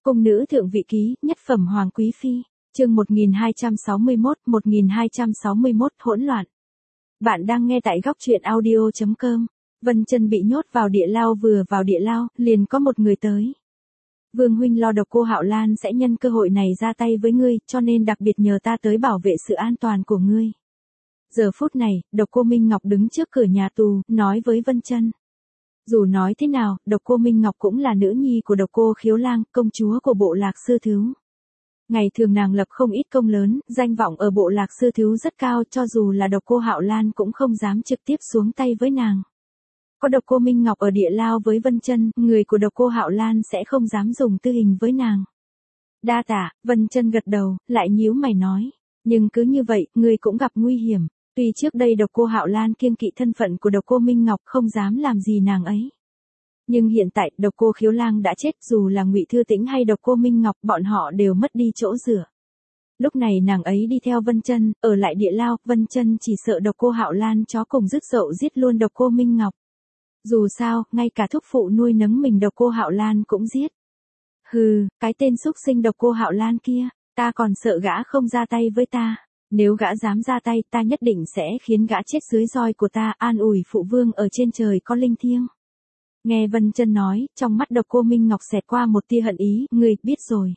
Cung nữ thượng vị ký, nhất phẩm hoàng quý phi, chương 1261 hỗn loạn. Bạn đang nghe tại góc truyện audio.com. Vân Chân bị nhốt vào địa lao, vừa vào địa lao, liền có một người tới. Vương huynh lo Độc Cô Hạo Lan sẽ nhân cơ hội này ra tay với ngươi, cho nên đặc biệt nhờ ta tới bảo vệ sự an toàn của ngươi. Giờ phút này, Độc Cô Minh Ngọc đứng trước cửa nhà tù, nói với Vân Chân. Dù nói thế nào, Độc Cô Minh Ngọc cũng là nữ nhi của Độc Cô Khiếu Lang, công chúa của bộ Lạc Sư Thứu. Ngày thường nàng lập không ít công lớn, danh vọng ở bộ Lạc Sư Thứu rất cao, cho dù là Độc Cô Hạo Lan cũng không dám trực tiếp xuống tay với nàng. Có Độc Cô Minh Ngọc ở địa lao với Vân Chân, người của Độc Cô Hạo Lan sẽ không dám dùng tư hình với nàng. Đa tạ, Vân Chân gật đầu, lại nhíu mày nói, nhưng cứ như vậy, người cũng gặp nguy hiểm. Tuy trước đây Độc Cô Hạo Lan kiêng kỵ thân phận của Độc Cô Minh Ngọc, không dám làm gì nàng ấy. Nhưng hiện tại, Độc Cô Khiếu Lang đã chết, dù là Ngụy Thư Tĩnh hay Độc Cô Minh Ngọc, bọn họ đều mất đi chỗ dựa. Lúc này nàng ấy đi theo Vân Chân, ở lại địa lao, Vân Chân chỉ sợ Độc Cô Hạo Lan chó cùng rứt dậu giết luôn Độc Cô Minh Ngọc. Dù sao, ngay cả thúc phụ nuôi nấng mình Độc Cô Hạo Lan cũng giết. Hừ, cái tên xúc sinh Độc Cô Hạo Lan kia, ta còn sợ gã không ra tay với ta. Nếu gã dám ra tay, ta nhất định sẽ khiến gã chết dưới roi của ta, an ủi phụ vương ở trên trời có linh thiêng. Nghe Vân Chân nói, trong mắt Độc Cô Minh Ngọc xẹt qua một tia hận ý, người biết rồi.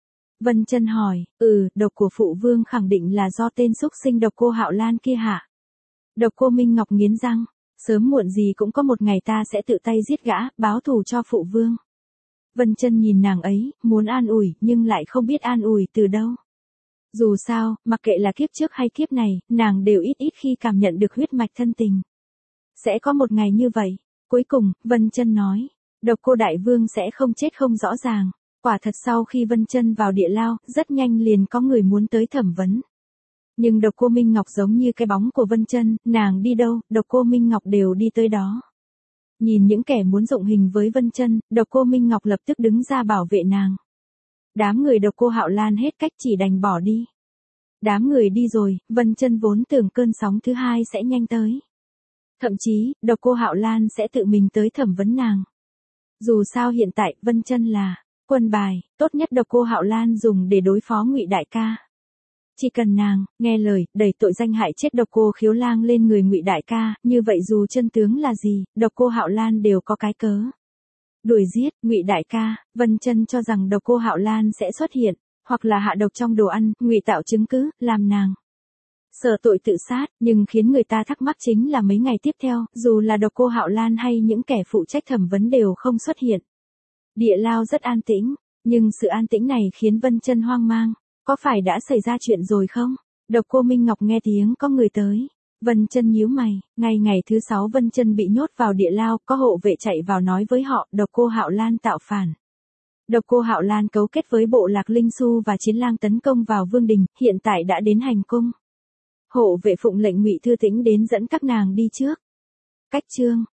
Vân Chân hỏi, độc của phụ vương khẳng định là do tên xúc sinh Độc Cô Hạo Lan kia hả? Độc Cô Minh Ngọc nghiến răng, sớm muộn gì cũng có một ngày ta sẽ tự tay giết gã, báo thù cho phụ vương. Vân Chân nhìn nàng ấy, muốn an ủi, nhưng lại không biết an ủi từ đâu. Dù sao, mặc kệ là kiếp trước hay kiếp này, nàng đều ít khi cảm nhận được huyết mạch thân tình. Sẽ có một ngày như vậy. Cuối cùng, Vân Chân nói, Độc Cô Đại Vương sẽ không chết không rõ ràng. Quả thật sau khi Vân Chân vào địa lao, rất nhanh liền có người muốn tới thẩm vấn. Nhưng Độc Cô Minh Ngọc giống như cái bóng của Vân Chân, nàng đi đâu, Độc Cô Minh Ngọc đều đi tới đó. Nhìn những kẻ muốn dụng hình với Vân Chân, Độc Cô Minh Ngọc lập tức đứng ra bảo vệ nàng. Đám người Độc Cô Hạo Lan hết cách chỉ đành bỏ đi. Đám người đi rồi, Vân Chân vốn tưởng cơn sóng thứ hai sẽ nhanh tới. Thậm chí, Độc Cô Hạo Lan sẽ tự mình tới thẩm vấn nàng. Dù sao hiện tại, Vân Chân là quân bài tốt nhất Độc Cô Hạo Lan dùng để đối phó Ngụy đại ca. Chỉ cần nàng nghe lời, đẩy tội danh hại chết Độc Cô Khiếu Lang lên người Ngụy đại ca, như vậy dù chân tướng là gì, Độc Cô Hạo Lan đều có cái cớ. Đuổi giết Ngụy đại ca, Vân Chân cho rằng Độc Cô Hạo Lan sẽ xuất hiện, hoặc là hạ độc trong đồ ăn, ngụy tạo chứng cứ, làm nàng sợ tội tự sát, nhưng khiến người ta thắc mắc chính là mấy ngày tiếp theo, dù là Độc Cô Hạo Lan hay những kẻ phụ trách thẩm vấn đều không xuất hiện. Địa lao rất an tĩnh, nhưng sự an tĩnh này khiến Vân Chân hoang mang, có phải đã xảy ra chuyện rồi không? Độc Cô Minh Ngọc nghe tiếng có người tới. Vân Chân nhíu mày, ngày thứ 6 Vân Chân bị nhốt vào địa lao, có hộ vệ chạy vào nói với họ, Độc Cô Hạo Lan tạo phản. Độc Cô Hạo Lan cấu kết với bộ Lạc Linh Xu và Chiến Lang tấn công vào vương đình, hiện tại đã đến hành cung. Hộ vệ phụng lệnh Ngụy Thư Tĩnh đến dẫn các nàng đi trước. Cách chương